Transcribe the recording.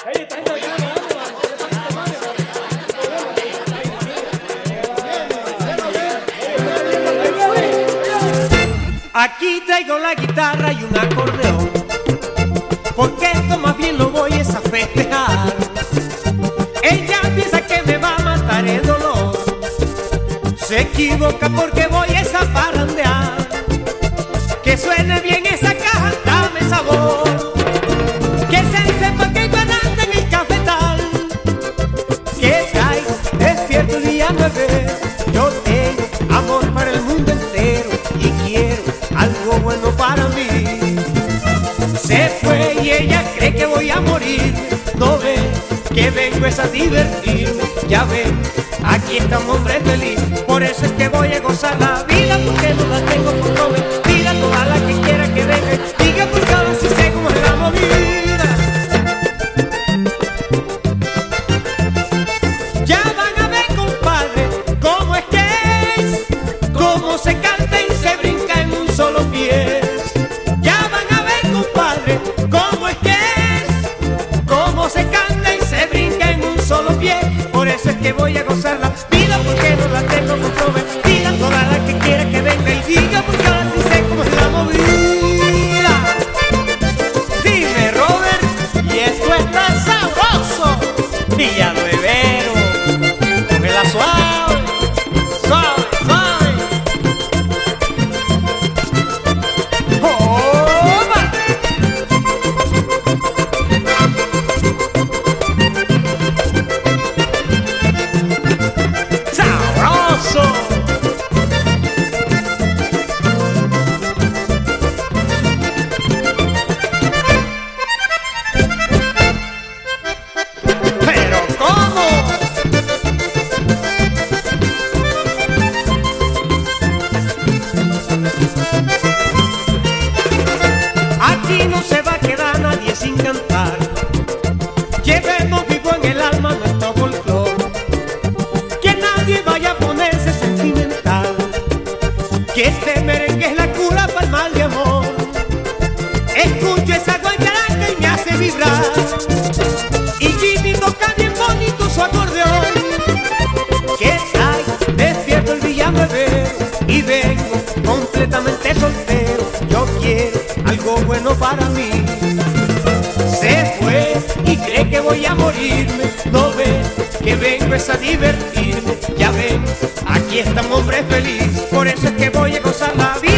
Aquí traigo la guitarra y un acordeón, porque esto más bien lo voy a festejar. Ella piensa que me va a matar el dolor, se equivoca porque voy a parrandear. Que suene bien esa caja, dame sabor, que se sepa que hay parranda en el cafetal. Que trae despierto el día 9, yo tengo amor para el mundo entero y quiero algo bueno para mí. Se fue y ella cree que voy a morir, no ve que vengo es a divertirme. Ya ven, aquí está un hombre feliz, por eso es que voy a gozar la vida, porque no la tengo por prometida. Toda la que quiera que venga, diga porque ahora sí sé cómo es la movida. Ya van a ver, compadre, cómo es que es, cómo se canta y se brinca en un solo pie. Ya van a ver, compadre, cómo es que es, cómo se canta y se brinca en un solo pie. Por eso es que voy a gozar la vida, porque no la tengo comprometida. Toda la que quiera que venga y diga, porque ahora sí sé cómo es la movida. Dime, Robert, y esto está sabroso. Día nuevero, cógela suave, suave, suave. ¡Oba! ¡Sabroso! ¿Pero cómo? Aquí no se va a quedar nadie sin cantar. Llevemos vivo en el alma nuestro folclor. Que nadie vaya a ponerse sentimental, que este merengue es la cura para el mal de amor. Escucho esa guayaraca y me hace vibrar, y Jimmy toca bien bonito su acordeón. Que trae despierto el Villanuevero y vengo completamente soltero. Yo quiero algo bueno para mí. Se fue y cree que voy a morirme, no ve que vengo es a divertirme. Ya ven, aquí está un hombre feliz, por eso es que voy a gozar la vida.